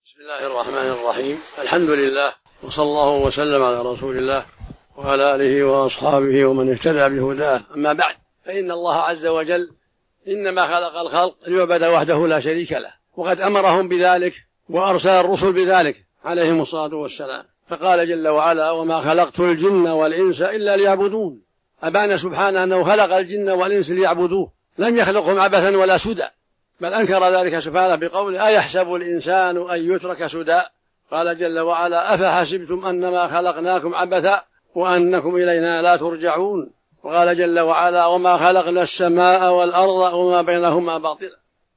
بسم الله الرحمن الرحيم. الحمد لله، وصلى الله وسلم على رسول الله وعلى آله وأصحابه ومن اهتدى بهداه. أما بعد، فإن الله عز وجل إنما خلق الخلق ليعبد وحده لا شريك له، وقد أمرهم بذلك وأرسل الرسل بذلك عليهم الصلاة والسلام، فقال جل وعلا: وما خلقت الجن والإنس إلا ليعبدون. أبان سبحانه أنه خلق الجن والإنس ليعبدوه، لم يخلقهم عبثا ولا سدى، بل أنكر ذلك سبحانه بقوله: أيحسب الإنسان أن يترك سدى. قال جل وعلا: أفحسبتم أنما خلقناكم عبثا وأنكم إلينا لا ترجعون. وقال جل وعلا: وما خلقنا السماء والأرض وما بينهما باطلا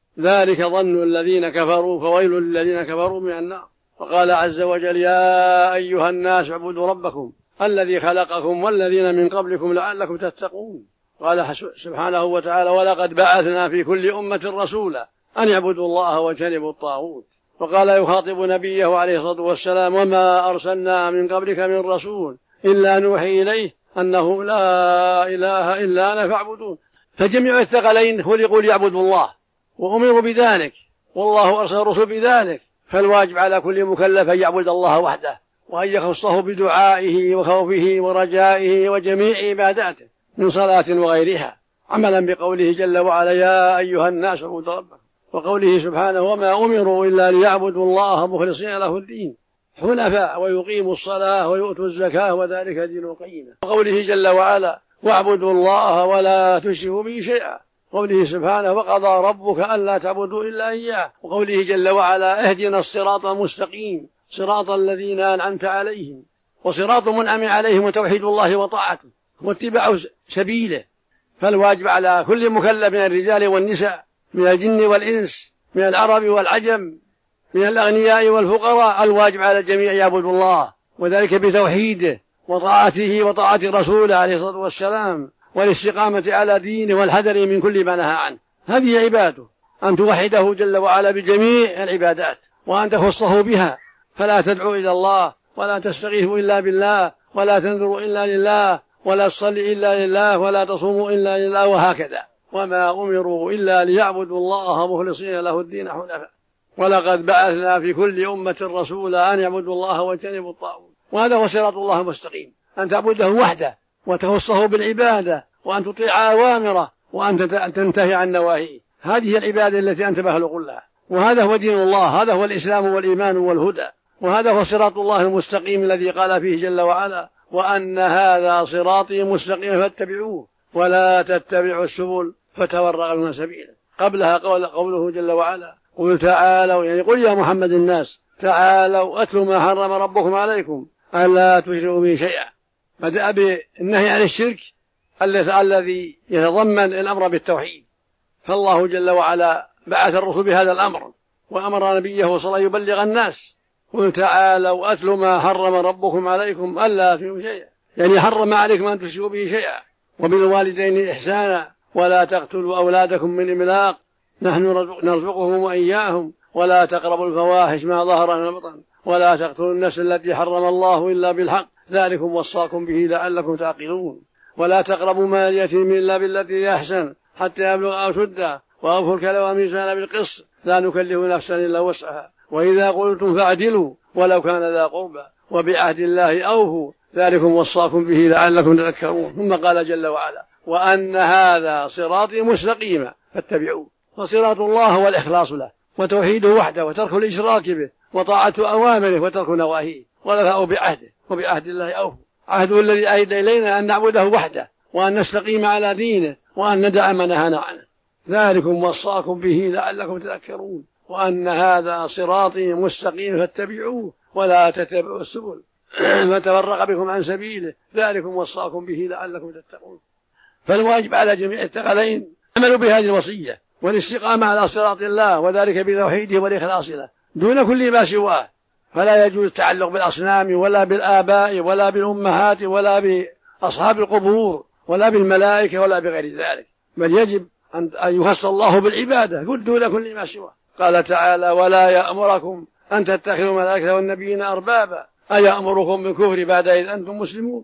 ذلك ظن الذين كفروا فويل للذين كفروا من النار. وقال عز وجل: يا أيها الناس اعبدوا ربكم الذي خلقكم والذين من قبلكم لعلكم تتقون. قال سبحانه وتعالى: ولقد بعثنا في كل أمة رسولا أن يعبدوا الله واجتنبوا الطاغوت. وقال يخاطب نبيه عليه الصلاة والسلام: وما أرسلنا من قبلك من رسول إلا نوحي إليه أنه لا إله إلا أنا فاعبدون. فجميع الثقلين خلقوا ليعبدوا الله وأمروا بذلك، والله أرسل الرسل بذلك، فالواجب على كل مكلف أن يعبد الله وحده، وأن يخصه بدعائه وخوفه ورجائه وجميع عباداته من صلاة وغيرها، عملا بقوله جل وعلا: يا أيها الناس اعبدوا ربكم، وقوله سبحانه: وما أمروا إلا ليعبدوا الله مخلصين له الدين حنفاء ويقيموا الصلاة ويؤتوا الزكاة وذلك دين القيمة. وقوله جل وعلا: واعبدوا الله ولا تشركوا به شيئا. قوله سبحانه: وقضى ربك ألا تعبدوا إلا إياه. وقوله جل وعلا: اهدنا الصراط المستقيم صراط الذين أنعمت عليهم. وصراط منعم عليهم وتوحيد الله وطاعته واتباع سبيله. فالواجب على كل مكلف من الرجال والنساء، من الجن والإنس، من العرب والعجم، من الأغنياء والفقراء، الواجب على الجميع يعبد الله، وذلك بتوحيده وطاعته وطاعة رسوله عليه الصلاة والسلام، والاستقامة على دينه والحذر من كل ما نهى عنه. هذه عباده، أن توحده جل وعلا بجميع العبادات، وأن تخصه بها، فلا تدعو إلى الله ولا تستغيث إلا بالله ولا تنذر إلا لله ولا تصلي إلا لله ولا تصوم إلا لله، وهكذا. وما أمروا إلا ليعبدوا الله مخلصين له الدين حنفاء. ولقد بعثنا في كل أمة رسولا أن يعبدوا الله واجتنبوا الطاغوت. وهذا هو صراط الله المستقيم، أن تعبده وحده وتخصه بالعبادة، وأن تطيع أوامره وأن تنتهي عن نواهيه. هذه العبادة التي أنت مخلوق لها، وهذا هو دين الله، هذا هو الإسلام والإيمان والهدى، وهذا هو صراط الله المستقيم الذي قال فيه جل وعلا: وأن هذا صراطي مستقيما فاتبعوه ولا تتبعوا السبل فتفرق بكم عن سبيله. قبلها قوله جل وعلا: قل تعالوا، يعني قل يا محمد الناس تعالوا أتلوا ما حرم ربكم عليكم ألا تشركوا به شيئا. بدأ بالنهي عن الشرك الذي يتضمن الأمر بالتوحيد. فالله جل وعلا بعث الرسل بهذا الأمر، وأمر نبيه صلى الله عليه وسلم يبلغ الناس: قل تعالوا أتلوا ما حرم ربكم عليكم ألا تشركوا شيئا، يعني حرم عليكم أن تشركوا به شيئا، وبالوالدين إحسانا، ولا تقتلوا أولادكم من إملاق، نحن نرزقهم وإياهم، ولا تقربوا الفواحش ما ظهر من البطن، ولا تقتلوا النفس التي حرم الله إلا بالحق، ذلكم وصاكم به لعلكم تعقلون. ولا تقربوا مال اليتيم إلا بالتي هي أحسن حتى يبلغ أشده، وأوفوا الكيل والميزان بالقسط لا نكلف نفسا إلا وسعها، وإذا قلتم فاعدلوا ولو كان ذا قربى، وبعهد الله أوفوا ذلكم وصاكم به لعلكم تذكرون. ثم قال جل وعلا: وأن هذا صراطي مستقيما فاتبعوه. فصراط الله هو الإخلاص له وتوحيده وحده وترك الإشراك به وطاعة أوامره وترك نواهيه، والوفاء بعهده، وبعهد الله أوفوا، عهده الذي أهد إلينا أن نعبده وحده وأن نستقيم على دينه وأن ندع ما نهانا عنه. ذلكم وصاكم به لعلكم تذكرون. وأن هذا صراطي مستقيم فاتبعوه ولا تتبعوا السبل فتفرق بكم عن سبيله، ذلكم وصاكم به لعلكم تتقون. فالواجب على جميع الثقلين عملوا بهذه الوصية والاستقامة على صراط الله، وذلك بتوحيده والإخلاص له دون كل ما سواه. فلا يجوز التعلق بالأصنام ولا بالآباء ولا بالأمهات ولا بأصحاب القبور ولا بالملائكة ولا بغير ذلك، بل يجب أن يخص الله بالعبادة دون كل ما سواه. قال تعالى: ولا يأمركم أن تتخذوا الملائكة والنبيين أربابا أيأمركم بالكفر بعد إذ أنتم مسلمون.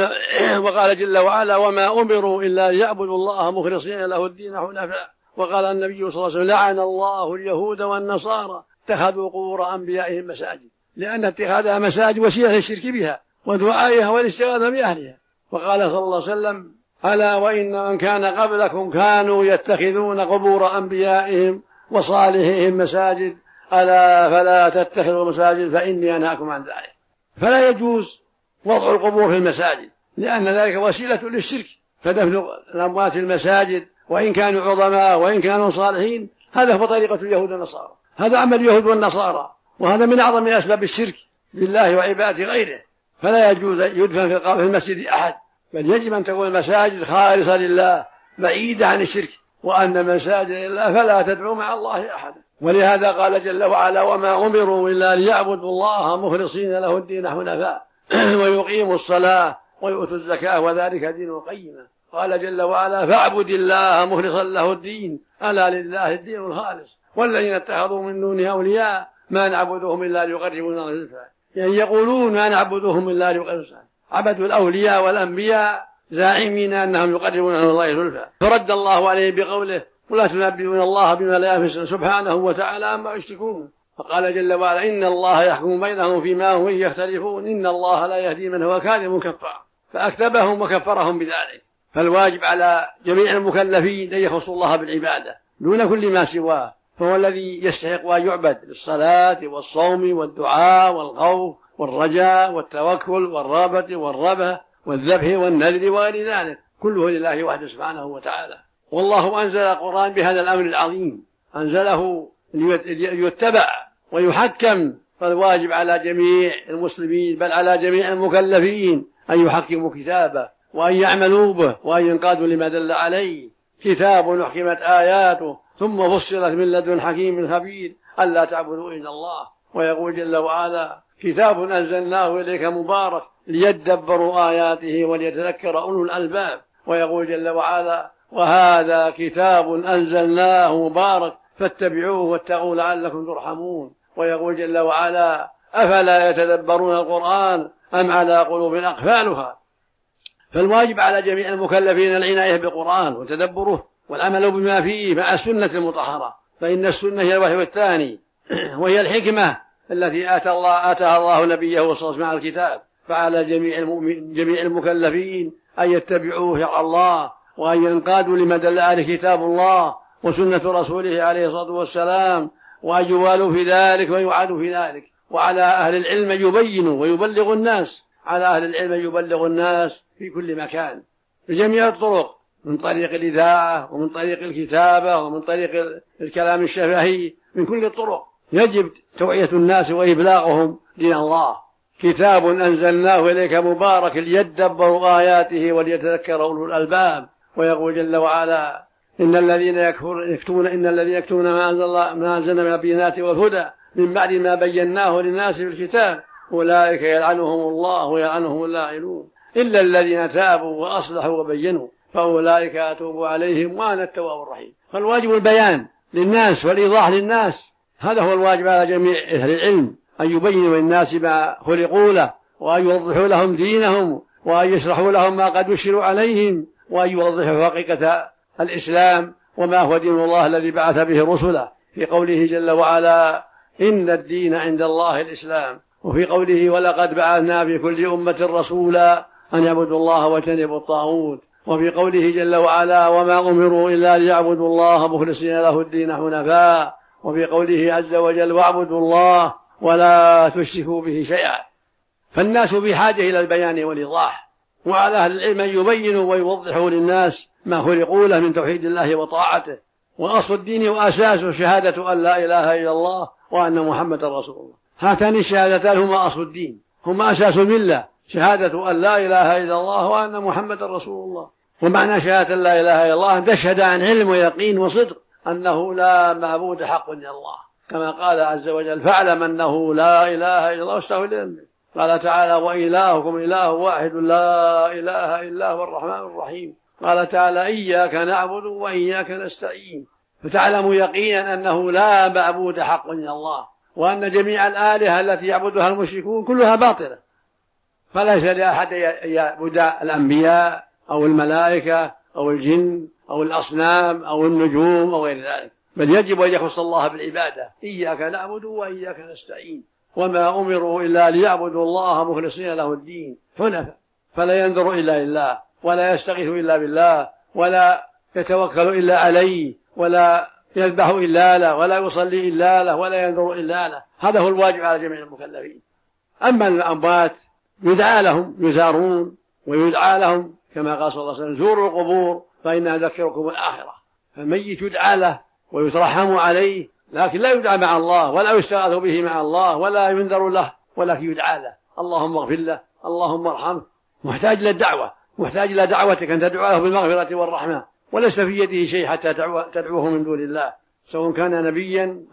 وقال جل وعلا: وما أمروا إلا ليعبدوا الله مخلصين له الدين حنفاء. وقال النبي صلى الله عليه وسلم: لعن الله اليهود والنصارى اتخذوا قبور أنبيائهم مساجد، لأن اتخاذها مساجد وسيلة للشرك بها ودعائها والاستغاثة بأهلها. وقال صلى الله عليه وسلم: ألا وإن من كان قبلكم كانوا يتخذون قبور أنبيائهم وصالحهم مساجد، ألا فلا تتخذوا مساجد فإني أنهاكم عن ذلك. فلا يجوز وضع القبور في المساجد، لأن ذلك وسيلة للشرك، فدفن الأموات المساجد وإن كانوا عظماء وإن كانوا صالحين هذا هو طريقة اليهود والنصارى، هذا عمل اليهود والنصارى، وهذا من أعظم أسباب الشرك بالله وعبادة غيره. فلا يجوز يدفن في المسجد أحد، بل يجب أن تكون المساجد خالصة لله بعيدة عن الشرك، وأن مساجد لله فلا تدعو مع الله أحدا. ولهذا قال جل وعلا: وما أمروا إلا ليعبدوا الله مخلصين له الدين حنفاء ويقيموا الصلاة ويؤتوا الزكاة وذلك دين القيمة. قال جل وعلا: فاعبد الله مخلصا له الدين ألا لله الدين الخالص والذين اتخذوا من دونه أولياء ما نعبدهم إلا ليقربونا إلى الله، يعني يقولون ما نعبدهم إلا ليقربونا، عبدوا الأولياء والأنبياء زاعمين أنهم يقربون إلى الله زلفى. فرد الله عليه بقوله: ولا تنبئون الله بما لا يفعل سبحانه وتعالى عما يشركون. فقال جل وعلا: إن الله يحكم بينهم فيما هم يختلفون إن الله لا يهدي من هو كاذب كفار، فأكذبهم وكفرهم بذلك. فالواجب على جميع المكلفين أن يخصوا الله بالعبادة دون كل ما سواه، فهو الذي يستحق أن يعبد بالصلاة والصوم والدعاء والخوف والرجاء والتوكل والرغبة والرهبة والذبح والنذر وغير ذلك، كله لله وحده سبحانه وتعالى. والله أنزل القرآن بهذا الأمر العظيم، أنزله ليتبع ويحكم، فالواجب على جميع المسلمين بل على جميع المكلفين أن يحكموا كتابه وأن يعملوا به وأن ينقادوا لما دل عليه. كتاب أحكمت آياته ثم فصلت من لدن حكيم خبير ألا تعبدوا إلا الله. ويقول جل وعلا: كتاب أنزلناه إليك مبارك ليدبروا آياته وليتذكر أولو الألباب. ويقول جل وعلا: وهذا كتاب أنزلناه مبارك فاتبعوه واتقوا لعلكم ترحمون. ويقول جل وعلا: أفلا يتدبرون القرآن أم على قلوب أقفالها. فالواجب على جميع المكلفين العناية بالقرآن وتدبره والعمل بما فيه مع السنة المطهرة، فإن السنة هي الوحي الثاني وهي الحكمة التي آتاها الله نبيه صلى الله عليه وسلم مع الكتاب. فعلى جميع المكلفين أن يتبعوه شرع الله وأن ينقادوا لما دل عليه كتاب الله وسنة رسوله عليه الصلاة والسلام، وأن يوالوا في ذلك ويعادوا في ذلك. وعلى أهل العلم يبينوا ويبلغوا الناس، على أهل العلم يبلغ الناس في كل مكان بجميع الطرق، من طريق الإذاعة ومن طريق الكتابة ومن طريق الكلام الشفهي، من كل الطرق يجب توعية الناس وإبلاغهم دين الله. كتاب أنزلناه إليك مبارك ليدبروا آياته وليتذكر أولو الألباب. ويقول جل وعلا: إن الذين يكتمون ما أنزلنا من البينات والهدى من بعد ما بيناه للناس في الكتاب أولئك يلعنهم الله ويلعنهم اللاعنون إلا الذين تابوا وأصلحوا وبينوا فأولئك أتوب عليهم وأنا التواب الرحيم. فالواجب البيان للناس والإيضاح للناس، هذا هو الواجب على جميع أهل العلم، أن يبينوا للناس ما خلقوا له، وأن يوضحوا لهم دينهم، وأن يشرحوا لهم ما قد يشير عليهم، وأن يوضحوا حقيقة الإسلام وما هو دين الله الذي بعث به رسله، في قوله جل وعلا: إن الدين عند الله الإسلام، وفي قوله: ولقد بعثنا في كل أمة رسولا أن يعبدوا الله واجتنبوا الطاغوت، وفي قوله جل وعلا: وما أمروا إلا ليعبدوا الله مخلصين له الدين حنفاء، وفي قوله عز وجل: واعبدوا الله ولا تشركوا به شيئا. فالناس بحاجة إلى البيان والإيضاح، وعلى أهل العلم أن يبينوا ويوضحوا للناس ما خلقوا له من توحيد الله وطاعته. وأصل الدين وأساسه شهادة أن لا إله إلا الله وأن محمد رسول الله. هاتان الشهادتان هما أصل الدين، هما أساس الملة، شهادة أن لا إله إلا الله وأن محمد رسول الله. ومعنى شهادة لا إله إلا الله أن تشهد عن علم ويقين وصدق أنه لا معبود حق إلا الله، كما قال عز وجل: فاعلم أنه لا إله إلا الله واستغفر لذنبك. قال تعالى: وإلهكم إله واحد لا إله إلا هو الرحمن الرحيم. قال تعالى: إياك نعبد وإياك نستعين. فتعلم يقينا أنه لا معبود حق إلا الله، وأن جميع الآلهة التي يعبدها المشركون كلها باطلة، فليس لأحد يعبد الأنبياء أو الملائكة أو الجن أو الأصنام أو النجوم أو غير ذلك، بل يجب أن يخص الله بالعبادة. إياك نعبد وإياك نستعين، وما أمروا إلا ليعبدوا الله مخلصين له الدين حنفاء، فلا ينظر إلا لله، ولا يستغيث إلا بالله، ولا يتوكل إلا عليه، ولا يذبح إلا له، ولا يصلي إلا له، ولا ينظر إلا له. هذا هو الواجب على جميع المكلفين. أما الأموات يدعى لهم، يزارون ويدعى لهم، كما قال صلى الله عليه وسلم: زوروا القبور فإنها تذكركم الآخرة. فالميت يدعى له ويترحم عليه، لكن لا يدعى مع الله، ولا يستغاث به مع الله، ولا ينذر له، ولكن يدعى له: اللهم اغفر له، اللهم ارحمه. محتاج إلى الدعوة، محتاج إلى دعوتك أن تدعوه بالمغفرة والرحمة، وليس في يده شيء حتى تدعوه من دون الله، سواء كان نبيا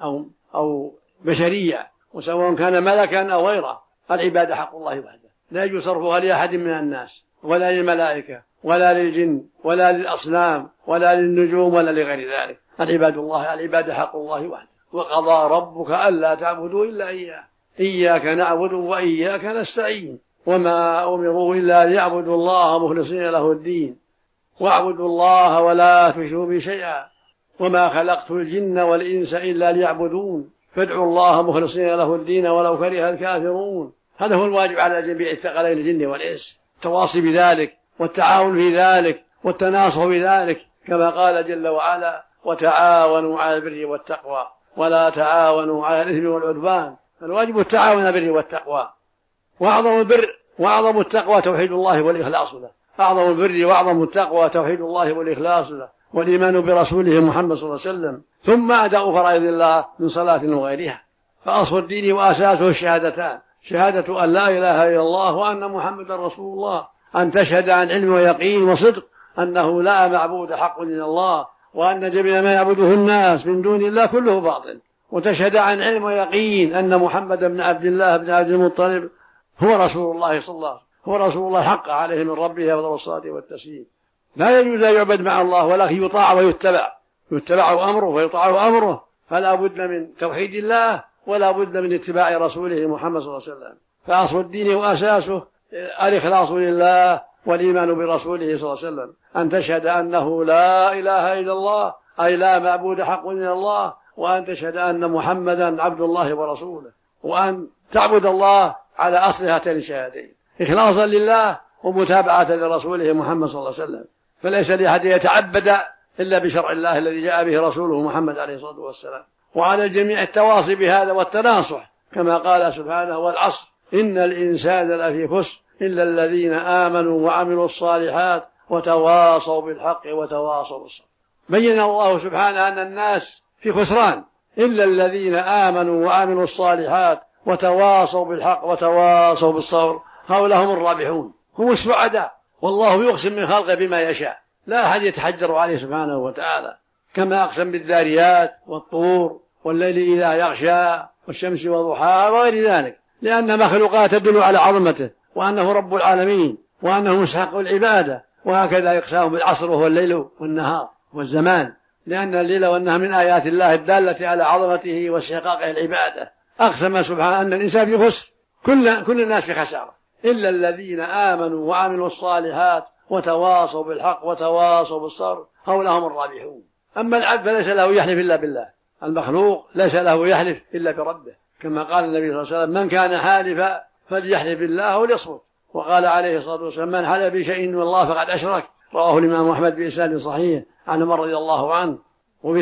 أو بشريا، وسواء كان ملكا أو غيره. العبادة حق الله وحده، لا يجوز صرفها لأحد من الناس، ولا للملائكة، ولا للجن، ولا للأصنام، ولا للنجوم، ولا لغير ذلك. العبادة حق الله وحده. وقضى ربك ألا تعبدوا إلا إياه، إياك نعبد وإياك نستعين، وما أمروا إلا ليعبدوا الله مخلصين له الدين، واعبدوا الله ولا تشركوا به شيئا، وما خلقت الجن والإنس إلا ليعبدون، فادعوا الله مخلصين له الدين ولو كره الكافرون. هذا هو الواجب على جميع الثقلين الجن والإنس، التواصي بذلك، والتعاون في ذلك، والتناصح بذلك، كما قال جل وعلا: وتعاونوا على البر والتقوى ولا تعاونوا على الإثم والعدوان. الواجب التعاون على البر والتقوى، وأعظم البر وأعظم التقوى توحيد الله والإخلاص له. أعظم البر وأعظم التقوى توحيد الله والإخلاص له، والإيمان برسوله محمد صلى الله عليه وسلم، ثم أداء فرائض الله من صلاة وغيرها. فأصل الدين وأساسه الشهادتان: شهادة أن لا إله إلا الله وأن محمد رسول الله، أن تشهد عن علم ويقين وصدق أنه لا معبود حق إلا الله، وأن جميع ما يعبده الناس من دون الله كله باطل، وتشهد عن علم ويقين أن محمد بن عبد الله بن عبد المطلب هو رسول الله صلى الله عليه وسلم، هو رسول الله حق عليه من ربه أفضل الصلاة والتسليم. لا يجوز أن يعبد مع الله، ولكن يطاع ويتبع، يتبع أمره ويطاع أمره. فلا بد من توحيد الله، ولا بد من اتباع رسوله محمد صلى الله عليه وسلم. فأصل الدين وأساسه الإخلاص لله والإيمان برسوله صلى الله عليه وسلم، أن تشهد أنه لا إله إلا الله، أي لا معبود حق إلا الله، وأن تشهد أن محمدا عبد الله ورسوله، وأن تعبد الله على أصل هاتين الشهادتين، إخلاصا لله ومتابعة لرسوله محمد صلى الله عليه وسلم. فليس لأحد يتعبد إلا بشرع الله الذي جاء به رسوله محمد عليه الصلاة والسلام. وعلى الجميع التواصي بهذا والتناصح، كما قال سبحانه: والعصر إن الإنسان لفي خسر إلا الذين آمنوا وعملوا الصالحات وتواصوا بالحق وتواصوا بالصبر. بين الله سبحانه أن الناس في خسران إلا الذين آمنوا وعملوا الصالحات وتواصوا بالحق وتواصوا بالصبر، هؤلاء هم الرابحون، هم السعداء. والله يقسم من خلقه بما يشاء، لا أحد يتحجر عليه سبحانه وتعالى، كما أقسم بالذاريات والطور والليل إذا يغشى والشمس وضحاها وغير ذلك، لأن مخلوقات تدل على عظمته وأنه رب العالمين وأنه مستحق العبادة. وهكذا يقسم بالعصر وهو الليل والنهار والزمان، لأن الليل والنهار من آيات الله الدالة على عظمته واستحقاقه العبادة. أقسم سبحانه أن الإنسان في خسر، كل الناس في خسارة إلا الذين آمنوا وعملوا الصالحات وتواصوا بالحق وتواصوا بالصبر، هؤلاء هم الرابحون. أما العبد فليس له يحلف إلا بالله، المخلوق ليس له يحلف إلا بربه، كما قال النبي صلى الله عليه وسلم: من كان حالفا فليحلف بالله أو ليصمت. وقال عليه الصلاة والسلام: من حلف بشيء من الله فقد أشرك. رواه الإمام أحمد بإسناد صحيح عن عمر رضي الله عنه. وفي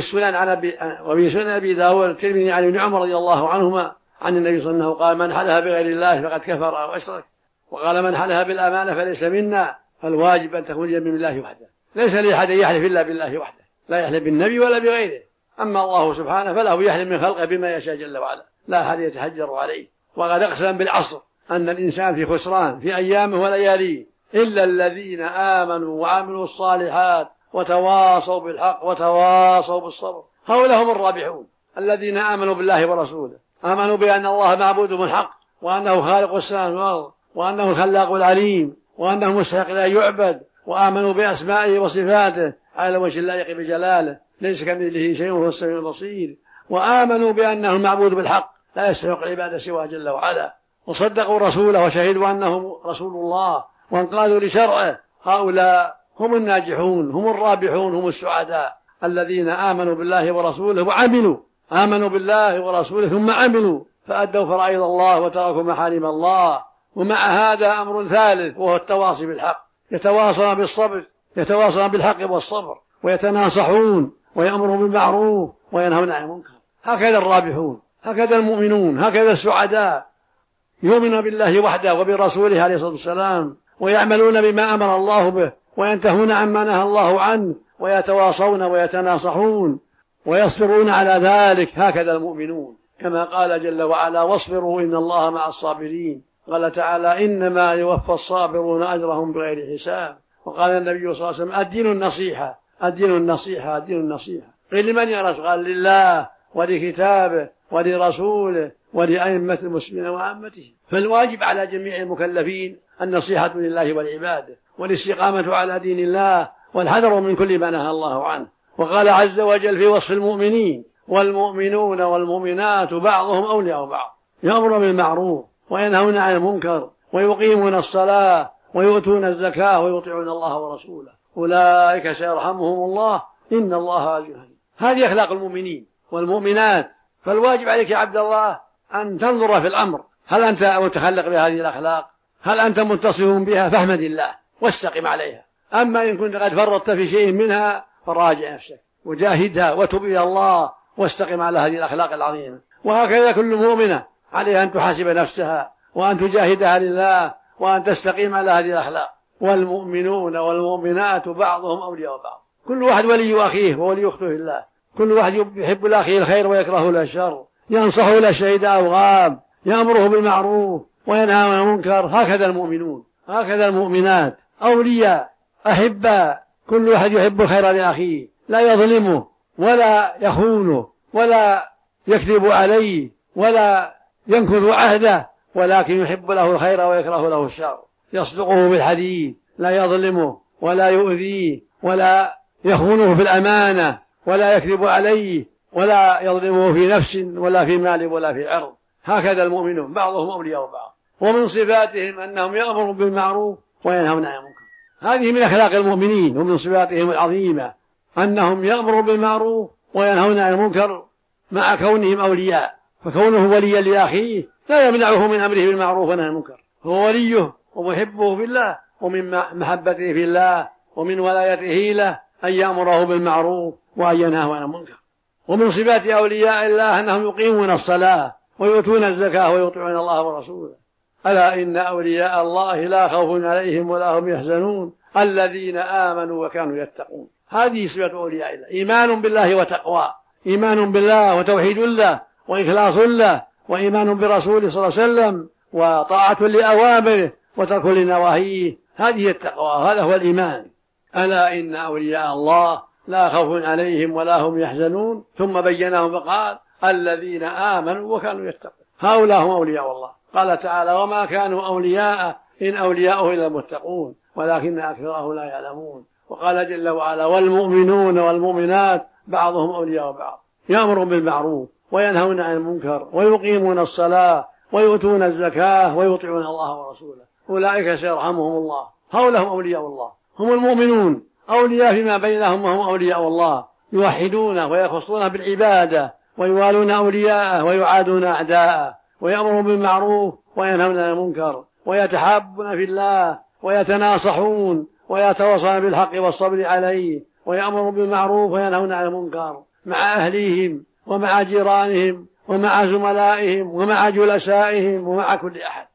سنن أبي داود الترمذي عن ابن عمر رضي الله عنهما عن النبي صلى الله عليه وسلم قال: من حلف بغير الله فقد كفر أو أشرك. وقال: من حلف بالأمانة فليس منا. فالواجب أن تكون يمين بالله وحده، ليس لأحد يحلف إلا بالله وحده، لا يحلف بالنبي ولا بغيره. أما الله سبحانه فله يحلف من خلقه بما يشاء جل وعلا، لا أحد يتحجر عليه. وقد أقسم بالعصر أن الإنسان في خسران في أيامه ولياليه إلا الذين آمنوا وعملوا الصالحات وتواصوا بالحق وتواصوا بالصبر، هؤلاء هم الرابحون. الذين آمنوا بالله ورسوله، آمنوا بأن الله معبود بالحق، وأنه خالق السماوات والأرض، وأنه الخلاق العليم، وأنه مستحق لا يعبد، وآمنوا بأسمائه وصفاته على وجه اللائق بجلاله، ليس كمثله شيء وهو السميع البصير. وآمنوا بأنه المعبود بالحق لا يستحق العبادة سواه جل وعلا، وصدقوا رسوله وشهدوا أنه رسول الله وانقادوا لشرعه. هؤلاء هم الناجحون، هم الرابحون، هم السعداء. الذين آمنوا بالله ورسوله وعملوا، آمنوا بالله ورسوله ثم عملوا فأدوا فرائض الله وتركوا محارم الله. ومع هذا أمر ثالث وهو التواصي بالحق، يتواصون بالصبر، يتواصون بالحق والصبر، ويتناصحون، ويأمرون بالمعروف وينهون عن المنكر. هكذا الرابحون، هكذا المؤمنون، هكذا السعداء، يؤمنون بالله وحده وبرسوله عليه الصلاة والسلام، ويعملون بما أمر الله به، وينتهون عما نهى الله عنه، ويتواصون ويتناصحون ويصبرون على ذلك. هكذا المؤمنون، كما قال جل وعلا: واصبروا إن الله مع الصابرين. قال تعالى: إنما يوفى الصابرون أجرهم بغير حساب. وقال النبي صلى الله عليه وسلم: الدين النصيحة، الدين النصيحة، الدين النصيحة. قيل: لمن يا رسول؟ قال: لله ولكتابه ولرسوله ولأئمة المسلمين وعامته. فالواجب على جميع المكلفين النصيحة لله والعباد، والاستقامة على دين الله، والحذر من كل ما نهى الله عنه. وقال عز وجل في وصف المؤمنين: والمؤمنون والمؤمنات بعضهم أولياء بعض، يأمرون بالمعروف وينهون عن المنكر ويقيمون الصلاة ويؤتون الزكاة ويطيعون الله ورسوله، أولئك سيرحمهم الله إن الله عزيز حكيم. هذه أخلاق المؤمنين والمؤمنات. فالواجب عليك يا عبد الله أن تنظر في الأمر، هل أنت متخلق بهذه الأخلاق؟ هل أنت متصف بها؟ فاحمد الله واستقم عليها. أما إن كنت قد فرطت في شيء منها فراجع نفسك وجاهدها وتب إلى الله واستقم على هذه الأخلاق العظيمة. وهكذا كل مؤمنة عليها أن تحاسب نفسها وأن تجاهدها لله وأن تستقيم على هذه الأخلاق. والمؤمنون والمؤمنات بعضهم أولياء بعض، كل واحد ولي أخيه وولي أخته الله، كل واحد يحب لأخيه الخير ويكره له الشر، ينصحه إلى شهيد أو غاب، يأمره بالمعروف وينهى عن المنكر. هكذا المؤمنون، هكذا المؤمنات، أولياء أحباء، كل واحد يحب الخير لأخيه، لا يظلمه ولا يخونه ولا يكذب عليه ولا ينكث عهده، ولكن يحب له الخير ويكره له الشر، يصدقه بالحديث، لا يظلمه ولا يؤذيه ولا يخونه في الأمانة ولا يكذب عليه ولا يظلمه في نفس ولا في مال ولا في عرض. هكذا المؤمنون بعضهم أولياء بعض. ومن صفاتهم أنهم يأمرون بالمعروف وينهون عن المنكر. هذه من أخلاق المؤمنين، ومن صفاتهم العظيمة أنهم يأمرون بالمعروف وينهون عن المنكر مع كونهم أولياء. فكونه وليا لأخيه لا يمنعه من أمره بالمعروف ونهي عن المنكر، هو وليه ومحبه في الله، ومن محبته في الله ومن ولايته له أن يأمره بالمعروف وأن ينهى عن المنكر. ومن صفات أولياء الله أنهم يقيمون الصلاة ويؤتون الزكاة ويطيعون الله ورسوله. ألا إن أولياء الله لا خوف عليهم ولا هم يحزنون الذين آمنوا وكانوا يتقون. هذه صفة أولياء الله: إيمان بالله وتقوى، إيمان بالله وتوحيد الله وإخلاص له، وإيمان برسوله صلى الله عليه وسلم، وطاعة لأوامره وترك لنواهيه. هذه التقوى، هذا هو الإيمان. ألا إن أولياء الله لا خوف عليهم ولا هم يحزنون، ثم بينهم فقال: الذين آمنوا وكانوا يتقون. هؤلاء هم أولياء الله. قال تعالى: وما كانوا أولياء إن أولياؤه إلا المتقون ولكن أكثرهم لا يعلمون. وقال جل وعلا: والمؤمنون والمؤمنات بعضهم أولياء بعض، يأمرون بالمعروف وينهون عن المنكر ويقيمون الصلاة ويؤتون الزكاة ويطيعون الله ورسوله، أولئك سيرحمهم الله. هؤلاء هم أولياء الله، هم المؤمنون، أولياء فيما بينهم وهم أولياء الله، يوحدون ويخصون بالعبادة ويوالون أولياءه ويعادون أعداءه، ويأمرون بالمعروف وينهون عن المنكر، ويتحابون في الله ويتناصحون ويتواصون بالحق والصبر عليه، ويأمرون بالمعروف وينهون عن المنكر مع أهليهم ومع جيرانهم ومع زملائهم ومع جلسائهم ومع كل أحد.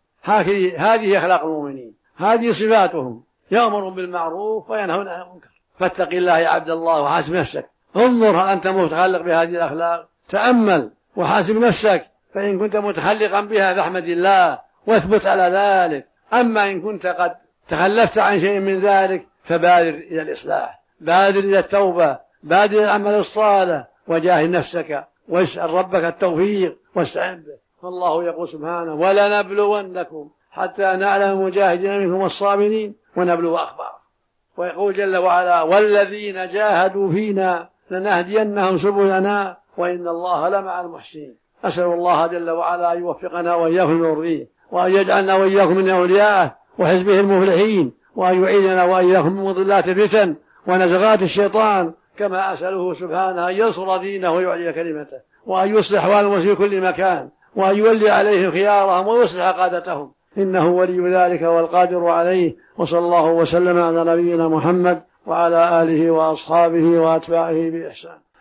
هذه أخلاق المؤمنين، هذه صفاتهم: يأمرون بالمعروف وينهون عن المنكر. فاتق الله يا عبد الله وحاسب نفسك، انظر هل أنت متخلق بهذه الأخلاق، تأمل وحاسب نفسك، فإن كنت متخلقا بها فاحمد الله واثبت على ذلك. أما إن كنت قد تخلفت عن شيء من ذلك فبادر إلى الإصلاح، بادر إلى التوبة، بادر إلى العمل الصالح، وجاهد نفسك واسأل ربك التوفيق واستعن به. فالله يقول سبحانه: ولنبلونكم حتى نعلم المجاهدين منكم والصابرين ونبلو أخبارهم. ويقول جل وعلا: والذين جاهدوا فينا لنهدينهم سبلنا وإن الله لمع المحسنين. أسأل الله جل وعلا أن يوفقنا وإياكم للرضي، وأن يجعلنا وإياكم من أوليائه وحزبه المفلحين، وأن يعيذنا وإياكم من مضلات الفتن ونزغات الشيطان، كما أسأله سبحانه أن ينصر دينه ويعلي كلمته، وأن يصلح أحوالهم في كل مكان، وأن يولي عليهم خيارهم ويصلح قادتهم، إنه ولي ذلك والقادر عليه. وصلى الله وسلم على نبينا محمد وعلى آله وأصحابه وأتباعه بإحسان.